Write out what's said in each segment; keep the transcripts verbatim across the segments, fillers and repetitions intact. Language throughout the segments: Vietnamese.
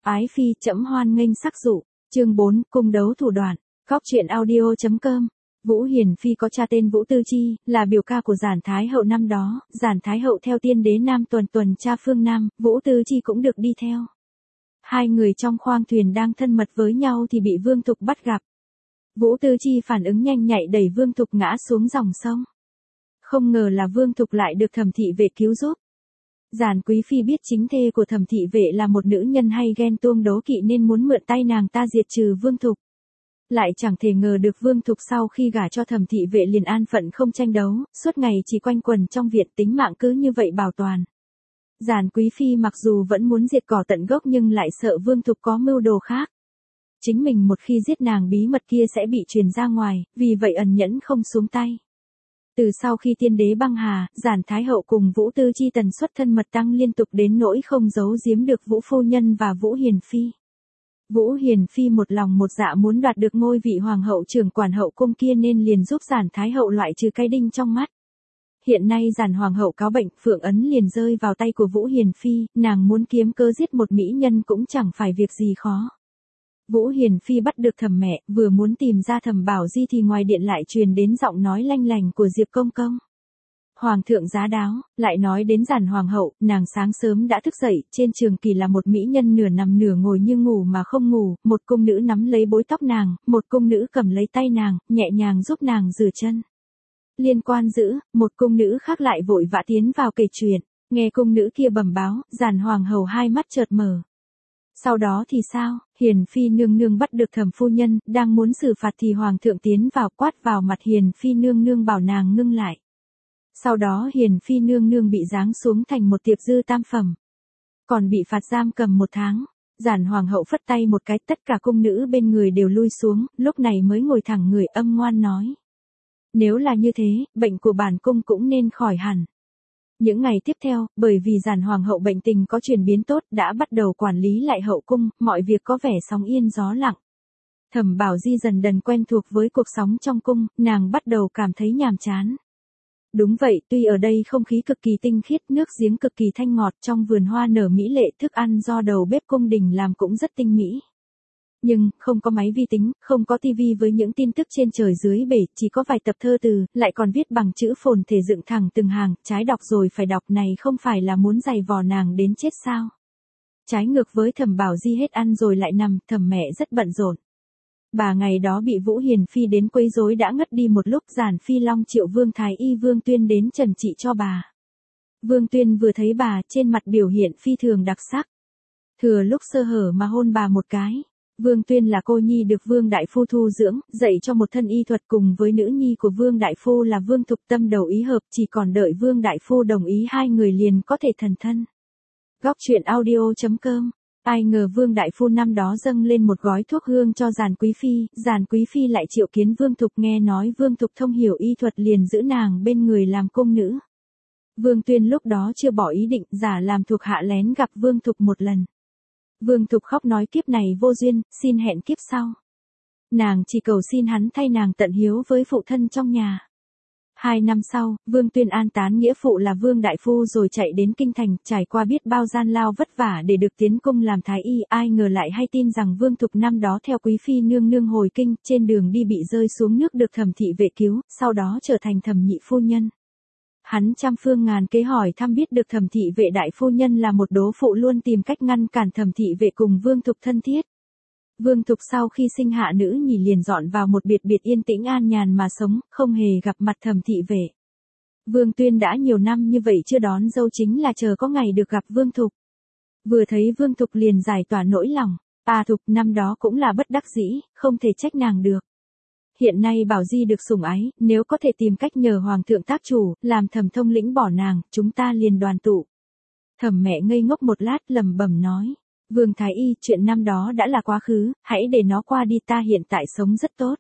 Ái phi chấm hoan nghênh sắc dụ. Chương bốn, cung đấu thủ đoạn. Góc truyện audio chấm com. Vũ Hiền Phi có cha tên Vũ Tư Chi, là biểu ca của Giản Thái Hậu năm đó. Giản Thái Hậu theo tiên đế Nam tuần tuần tra phương Nam, Vũ Tư Chi cũng được đi theo. Hai người trong khoang thuyền đang thân mật với nhau thì bị Vương Thục bắt gặp. Vũ Tư Chi phản ứng nhanh nhạy đẩy Vương Thục ngã xuống dòng sông. Không ngờ là Vương Thục lại được Thẩm thị vệ cứu giúp. Giản Quý Phi biết chính thê của Thẩm thị vệ là một nữ nhân hay ghen tuông đố kỵ nên muốn mượn tay nàng ta diệt trừ Vương Thục. Lại chẳng thể ngờ được Vương Thục sau khi gả cho Thẩm thị vệ liền an phận không tranh đấu, suốt ngày chỉ quanh quẩn trong viện, tính mạng cứ như vậy bảo toàn. Giản Quý Phi mặc dù vẫn muốn diệt cỏ tận gốc nhưng lại sợ Vương Thục có mưu đồ khác. Chính mình một khi giết nàng bí mật kia sẽ bị truyền ra ngoài, vì vậy ẩn nhẫn không xuống tay. Từ sau khi tiên đế băng hà, Giản Thái Hậu cùng Vũ Tư Chi tần suất thân mật tăng liên tục đến nỗi không giấu giếm được Vũ Phu Nhân và Vũ Hiền Phi. Vũ Hiền Phi một lòng một dạ muốn đoạt được ngôi vị hoàng hậu trưởng quản hậu cung kia nên liền giúp Giản Thái Hậu loại trừ cái đinh trong mắt. Hiện nay Giản Hoàng hậu cáo bệnh, phượng ấn liền rơi vào tay của Vũ Hiền Phi, nàng muốn kiếm cớ giết một mỹ nhân cũng chẳng phải việc gì khó. Vũ Hiền Phi bắt được Thẩm mẹ, vừa muốn tìm ra Thẩm Bảo Di thì ngoài điện lại truyền đến giọng nói lanh lành của Diệp Công Công. Hoàng thượng giá đáo, lại nói đến Giản Hoàng hậu, nàng sáng sớm đã thức dậy, trên trường kỳ là một mỹ nhân nửa nằm nửa ngồi như ngủ mà không ngủ, một cung nữ nắm lấy bối tóc nàng, một cung nữ cầm lấy tay nàng, nhẹ nhàng giúp nàng rửa chân. Liên quan giữ, một cung nữ khác lại vội vã tiến vào kể chuyện, nghe cung nữ kia bẩm báo, Giản Hoàng hậu hai mắt chợt mở. Sau đó thì sao, Hiền Phi nương nương bắt được Thẩm phu nhân, đang muốn xử phạt thì Hoàng thượng tiến vào quát vào mặt Hiền Phi nương nương bảo nàng ngưng lại. Sau đó Hiền Phi nương nương bị giáng xuống thành một tiệp dư tam phẩm. Còn bị phạt giam cầm một tháng. Giản Hoàng hậu phất tay một cái, tất cả cung nữ bên người đều lui xuống, lúc này mới ngồi thẳng người âm ngoan nói. Nếu là như thế, bệnh của bản cung cũng nên khỏi hẳn. Những ngày tiếp theo, bởi vì Giản Hoàng hậu bệnh tình có chuyển biến tốt, đã bắt đầu quản lý lại hậu cung, mọi việc có vẻ sóng yên gió lặng. Thẩm Bảo Di dần dần quen thuộc với cuộc sống trong cung, nàng bắt đầu cảm thấy nhàm chán. Đúng vậy, tuy ở đây không khí cực kỳ tinh khiết, nước giếng cực kỳ thanh ngọt, trong vườn hoa nở mỹ lệ, thức ăn do đầu bếp cung đình làm cũng rất tinh mỹ. Nhưng, không có máy vi tính, không có tivi với những tin tức trên trời dưới bể, chỉ có vài tập thơ từ, lại còn viết bằng chữ phồn thể dựng thẳng từng hàng, trái đọc rồi phải đọc này không phải là muốn giày vò nàng đến chết sao. Trái ngược với Thẩm Bảo Di hết ăn rồi lại nằm, Thẩm mẹ rất bận rộn. Bà ngày đó bị Vũ Hiền Phi đến quấy rối đã ngất đi một lúc, Giản Phi Long triệu Vương Thái Y Vương Tuyên đến trần trị cho bà. Vương Tuyên vừa thấy bà, trên mặt biểu hiện phi thường đặc sắc. Thừa lúc sơ hở mà hôn bà một cái. Vương Tuyên là cô nhi được Vương Đại Phu thu dưỡng, dạy cho một thân y thuật cùng với nữ nhi của Vương Đại Phu là Vương Thục, tâm đầu ý hợp, chỉ còn đợi Vương Đại Phu đồng ý hai người liền có thể thành thân. Góc truyện audio chấm com. Ai ngờ Vương Đại Phu năm đó dâng lên một gói thuốc hương cho Giản Quý Phi, Giản Quý Phi lại triệu kiến Vương Thục, nghe nói Vương Thục thông hiểu y thuật liền giữ nàng bên người làm cung nữ. Vương Tuyên lúc đó chưa bỏ ý định, giả làm thuộc hạ lén gặp Vương Thục một lần. Vương Thục khóc nói kiếp này vô duyên, xin hẹn kiếp sau. Nàng chỉ cầu xin hắn thay nàng tận hiếu với phụ thân trong nhà. Hai năm sau, Vương Tuyên an tán nghĩa phụ là Vương Đại Phu rồi chạy đến Kinh Thành, trải qua biết bao gian lao vất vả để được tiến cung làm thái y, ai ngờ lại hay tin rằng Vương Thục năm đó theo Quý Phi nương nương hồi kinh, trên đường đi bị rơi xuống nước được Thẩm thị vệ cứu, sau đó trở thành Thẩm nhị phu nhân. Hắn trăm phương ngàn kế hỏi thăm biết được Thẩm thị vệ đại phu nhân là một đố phụ luôn tìm cách ngăn cản Thẩm thị vệ cùng Vương Thục thân thiết. Vương Thục sau khi sinh hạ nữ nhì liền dọn vào một biệt biệt yên tĩnh an nhàn mà sống, không hề gặp mặt Thẩm thị vệ. Vương Tuyên đã nhiều năm như vậy chưa đón dâu chính là chờ có ngày được gặp Vương Thục. Vừa thấy Vương Thục liền giải tỏa nỗi lòng, à Thục năm đó cũng là bất đắc dĩ, không thể trách nàng được. Hiện nay Bảo Di được sủng ái, nếu có thể tìm cách nhờ Hoàng thượng tác chủ, làm Thẩm thông lĩnh bỏ nàng, chúng ta liền đoàn tụ. Thẩm mẹ ngây ngốc một lát lẩm bẩm nói. Vương Thái Y, chuyện năm đó đã là quá khứ, hãy để nó qua đi, ta hiện tại sống rất tốt.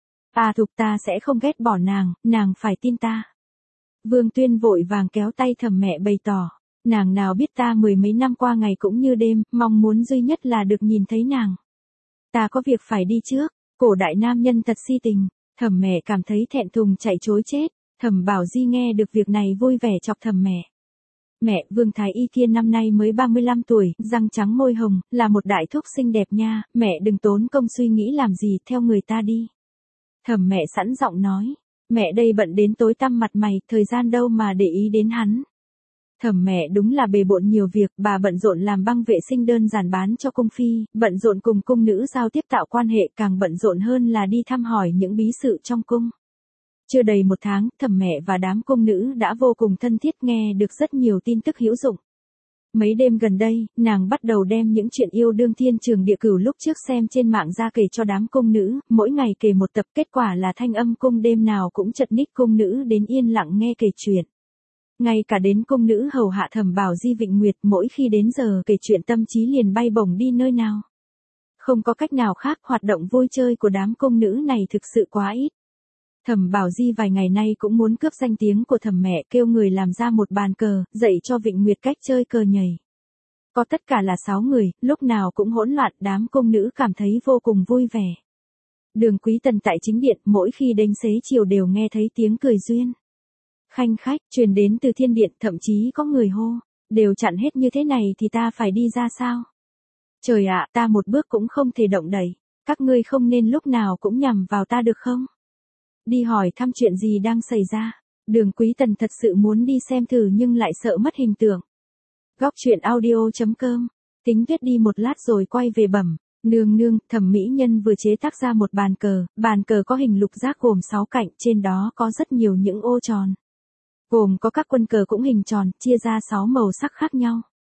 À Thục, ta sẽ không ghét bỏ nàng, nàng phải tin ta. Vương Tuyên vội vàng kéo tay Thẩm mẹ bày tỏ, nàng nào biết ta mười mấy năm qua ngày cũng như đêm, mong muốn duy nhất là được nhìn thấy nàng. Ta có việc phải đi trước, cổ đại nam nhân thật si tình, Thẩm mẹ cảm thấy thẹn thùng chạy chối chết, Thẩm Bảo Di nghe được việc này vui vẻ chọc Thẩm mẹ. Mẹ, Vương Thái Y kia năm nay mới ba mươi lăm tuổi, răng trắng môi hồng, là một đại thúc xinh đẹp nha, mẹ đừng tốn công suy nghĩ làm gì, theo người ta đi. Thẩm mẹ sẵn giọng nói, mẹ đây bận đến tối tăm mặt mày, thời gian đâu mà để ý đến hắn. Thẩm mẹ đúng là bề bộn nhiều việc, bà bận rộn làm băng vệ sinh đơn giản bán cho cung phi, bận rộn cùng cung nữ giao tiếp tạo quan hệ, càng bận rộn hơn là đi thăm hỏi những bí sự trong cung. Chưa đầy một tháng, Thẩm mẹ và đám cung nữ đã vô cùng thân thiết, nghe được rất nhiều tin tức hữu dụng. Mấy đêm gần đây, nàng bắt đầu đem những chuyện yêu đương thiên trường địa cửu lúc trước xem trên mạng ra kể cho đám cung nữ, mỗi ngày kể một tập, kết quả là thanh âm cung đêm nào cũng chật ních cung nữ đến yên lặng nghe kể chuyện. Ngay cả đến cung nữ hầu hạ Thẩm Bảo Di Vịnh Nguyệt, mỗi khi đến giờ kể chuyện tâm trí liền bay bổng đi nơi nào. Không có cách nào khác, hoạt động vui chơi của đám cung nữ này thực sự quá ít. Thẩm Bảo Di vài ngày nay cũng muốn cướp danh tiếng của Thẩm mẹ, kêu người làm ra một bàn cờ, dạy cho Vịnh Nguyệt cách chơi cờ nhảy. Có tất cả là sáu người, lúc nào cũng hỗn loạn, đám cung nữ cảm thấy vô cùng vui vẻ. Đường Quý Tần tại chính điện, mỗi khi đánh xế chiều đều nghe thấy tiếng cười duyên khanh khách truyền đến từ thiên điện, thậm chí có người hô, đều chặn hết như thế này thì ta phải đi ra sao? Trời ạ, ta một bước cũng không thể động đậy, các ngươi không nên lúc nào cũng nhằm vào ta được không? Đi hỏi thăm chuyện gì đang xảy ra. Đường Quý Tần thật sự muốn đi xem thử nhưng lại sợ mất hình tượng. Góc truyện audio chấm com. Tính Tuyết đi một lát rồi quay về bẩm, nương nương, Thẩm mỹ nhân vừa chế tác ra một bàn cờ, bàn cờ có hình lục giác gồm sáu cạnh, trên đó có rất nhiều những ô tròn. Gồm có các quân cờ cũng hình tròn, chia ra sáu màu sắc khác nhau.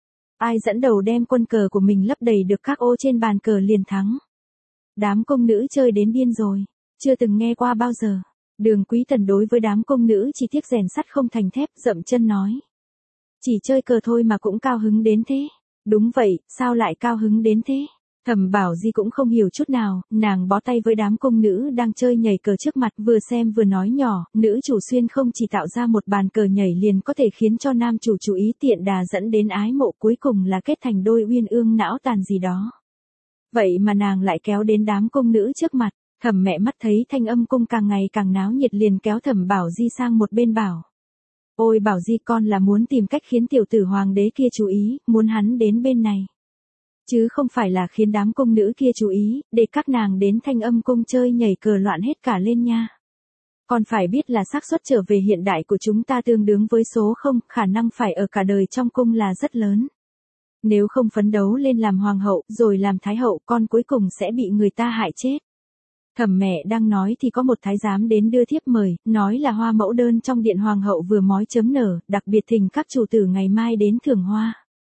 Ai dẫn đầu đem quân cờ của mình lấp đầy được các ô trên bàn cờ liền thắng. Đám cung nữ chơi đến điên rồi, chưa từng nghe qua bao giờ. Đường Quý Tần đối với đám cung nữ chỉ tiếc rèn sắt không thành thép, dậm chân nói. Chỉ chơi cờ thôi mà cũng cao hứng đến thế. Đúng vậy, sao lại cao hứng đến thế? Thẩm Bảo Di cũng không hiểu chút nào, nàng bó tay với đám cung nữ đang chơi nhảy cờ trước mặt, vừa xem vừa nói nhỏ, nữ chủ xuyên không chỉ tạo ra một bàn cờ nhảy liền có thể khiến cho nam chủ chú ý, tiện đà dẫn đến ái mộ, cuối cùng là kết thành đôi uyên ương não tàn gì đó. Vậy mà nàng lại kéo đến đám cung nữ trước mặt. Thẩm mẹ mắt thấy thanh âm cung càng ngày càng náo nhiệt liền kéo Thẩm Bảo Di sang một bên bảo. Ôi Bảo Di, con là muốn tìm cách khiến tiểu tử hoàng đế kia chú ý, muốn hắn đến bên này. Chứ không phải là khiến đám cung nữ kia chú ý, để các nàng đến thanh âm cung chơi nhảy cờ loạn hết cả lên nha. Con phải biết là xác suất trở về hiện đại của chúng ta tương đương với số không, khả năng phải ở cả đời trong cung là rất lớn. Nếu không phấn đấu lên làm hoàng hậu, rồi làm thái hậu, con cuối cùng sẽ bị người ta hại chết. Thẩm mẹ đang nói thì có một thái giám đến đưa thiếp mời, nói là hoa mẫu đơn trong điện hoàng hậu vừa mói chấm nở, đặc biệt thỉnh các chủ tử ngày mai đến thưởng hoa.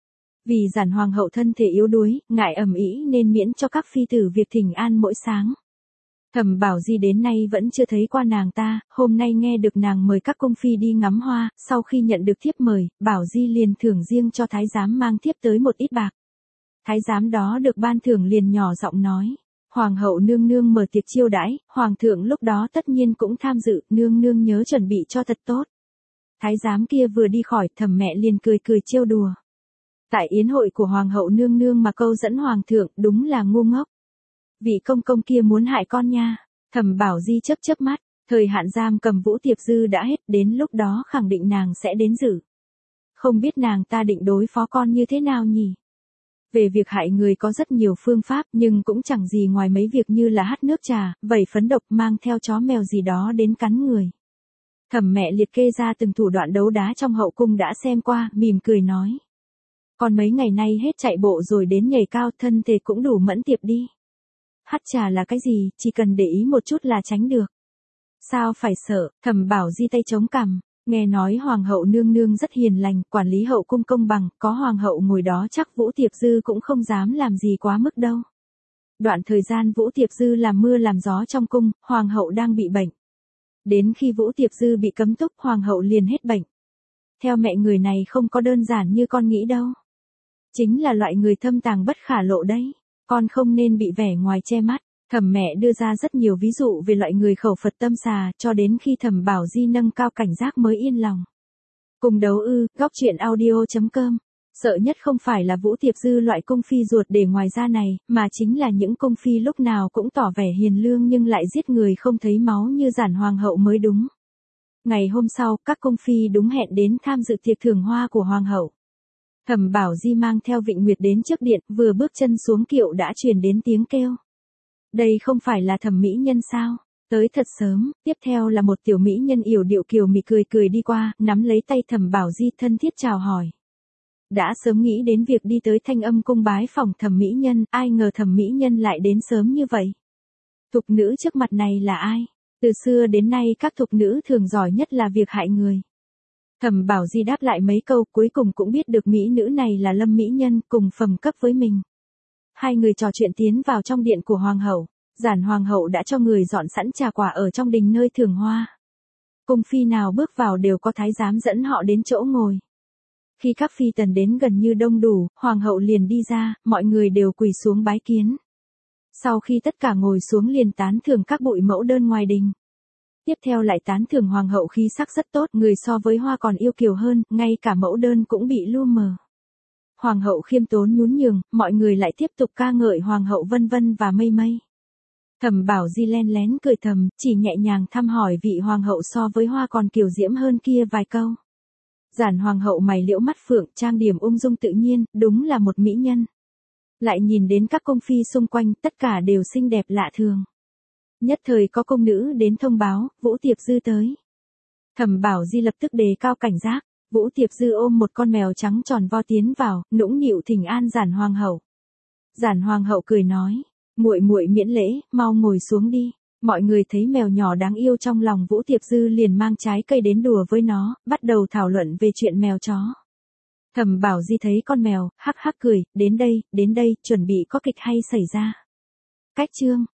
Vì giản hoàng hậu thân thể yếu đuối, ngại ẩm ĩ nên miễn cho các phi tử việc thỉnh an mỗi sáng. Thẩm Bảo Di đến nay vẫn chưa thấy qua nàng ta, hôm nay nghe được nàng mời các cung phi đi ngắm hoa, sau khi nhận được thiếp mời, Bảo Di liền thưởng riêng cho thái giám mang thiếp tới một ít bạc. Thái giám đó được ban thưởng liền nhỏ giọng nói. Hoàng hậu nương nương mở tiệc chiêu đãi, hoàng thượng lúc đó tất nhiên cũng tham dự, nương nương nhớ chuẩn bị cho thật tốt. Thái giám kia vừa đi khỏi, Thẩm mẹ liền cười cười trêu đùa. Tại yến hội của hoàng hậu nương nương mà câu dẫn hoàng thượng, đúng là ngu ngốc. Vị công công kia muốn hại con nha. Thẩm Bảo Di chớp chớp mắt, thời hạn giam cầm Vũ Tiệp Dư đã hết, đến lúc đó khẳng định nàng sẽ đến dự. Không biết nàng ta định đối phó con như thế nào nhỉ? Về việc hại người có rất nhiều phương pháp, nhưng cũng chẳng gì ngoài mấy việc như là hắt nước trà, vẩy phấn độc, mang theo chó mèo gì đó đến cắn người. Thẩm mẹ liệt kê ra từng thủ đoạn đấu đá trong hậu cung đã xem qua, mỉm cười nói. Còn mấy ngày nay hết chạy bộ rồi đến nhảy cao, thân thể cũng đủ mẫn tiệp đi. Hắt trà là cái gì, chỉ cần để ý một chút là tránh được. Sao phải sợ? Thẩm Bảo Di tay chống cằm. Nghe nói hoàng hậu nương nương rất hiền lành, quản lý hậu cung công bằng, có hoàng hậu ngồi đó chắc Vũ Tiệp Dư cũng không dám làm gì quá mức đâu. Đoạn thời gian Vũ Tiệp Dư làm mưa làm gió trong cung, hoàng hậu đang bị bệnh. Đến khi Vũ Tiệp Dư bị cấm túc, hoàng hậu liền hết bệnh. Theo mẹ, người này không có đơn giản như con nghĩ đâu. Chính là loại người thâm tàng bất khả lộ đấy. Con không nên bị vẻ ngoài che mắt. Thẩm mẹ đưa ra rất nhiều ví dụ về loại người khẩu Phật tâm xà, cho đến khi Thẩm Bảo Di nâng cao cảnh giác mới yên lòng. Cùng đấu ư, góc truyện audio chấm com. Sợ nhất không phải là Vũ Tiệp Dư loại cung phi ruột để ngoài ra này, mà chính là những cung phi lúc nào cũng tỏ vẻ hiền lương nhưng lại giết người không thấy máu như giản hoàng hậu mới đúng. Ngày hôm sau, các cung phi đúng hẹn đến tham dự tiệc thưởng hoa của hoàng hậu. Thẩm Bảo Di mang theo Vịnh Nguyệt đến trước điện, vừa bước chân xuống kiệu đã truyền đến tiếng kêu. Đây không phải là Thẩm mỹ nhân sao? Tới thật sớm. Tiếp theo là một tiểu mỹ nhân yểu điệu kiều mị cười cười đi qua, nắm lấy tay Thẩm Bảo Di thân thiết chào hỏi. Đã sớm nghĩ đến việc đi tới Thanh Âm cung bái phỏng Thẩm mỹ nhân, ai ngờ Thẩm mỹ nhân lại đến sớm như vậy. Thục nữ trước mặt này là ai? Từ xưa đến nay các thục nữ thường giỏi nhất là việc hại người. Thẩm Bảo Di đáp lại mấy câu, cuối cùng cũng biết được mỹ nữ này là Lâm mỹ nhân, cùng phẩm cấp với mình. Hai người trò chuyện tiến vào trong điện của hoàng hậu. Giản hoàng hậu đã cho người dọn sẵn trà quả ở trong đình nơi thưởng hoa. Cung phi nào bước vào đều có thái giám dẫn họ đến chỗ ngồi. Khi các phi tần đến gần như đông đủ, hoàng hậu liền đi ra, mọi người đều quỳ xuống bái kiến. Sau khi tất cả ngồi xuống liền tán thưởng các bụi mẫu đơn ngoài đình. Tiếp theo lại tán thưởng hoàng hậu khí sắc rất tốt, người so với hoa còn yêu kiều hơn, ngay cả mẫu đơn cũng bị lu mờ. Hoàng hậu khiêm tốn nhún nhường, mọi người lại tiếp tục ca ngợi hoàng hậu vân vân và mây mây. Thẩm Bảo Di len lén cười thầm, chỉ nhẹ nhàng thăm hỏi vị hoàng hậu so với hoa còn kiều diễm hơn kia vài câu. Giản hoàng hậu mày liễu mắt phượng, trang điểm ung dung tự nhiên, đúng là một mỹ nhân. Lại nhìn đến các cung phi xung quanh, tất cả đều xinh đẹp lạ thường. Nhất thời có cung nữ đến thông báo, Vũ Tiệp Dư tới. Thẩm Bảo Di lập tức đề cao cảnh giác, Vũ Tiệp Dư ôm một con mèo trắng tròn vo tiến vào, nũng nịu thỉnh an Giản hoàng hậu. Giản hoàng hậu cười nói, muội muội miễn lễ, mau ngồi xuống đi. Mọi người thấy mèo nhỏ đáng yêu trong lòng Vũ Tiệp Dư liền mang trái cây đến đùa với nó, bắt đầu thảo luận về chuyện mèo chó. Thẩm Bảo Di thấy con mèo, hắc hắc cười, đến đây, đến đây, chuẩn bị có kịch hay xảy ra. Cách chương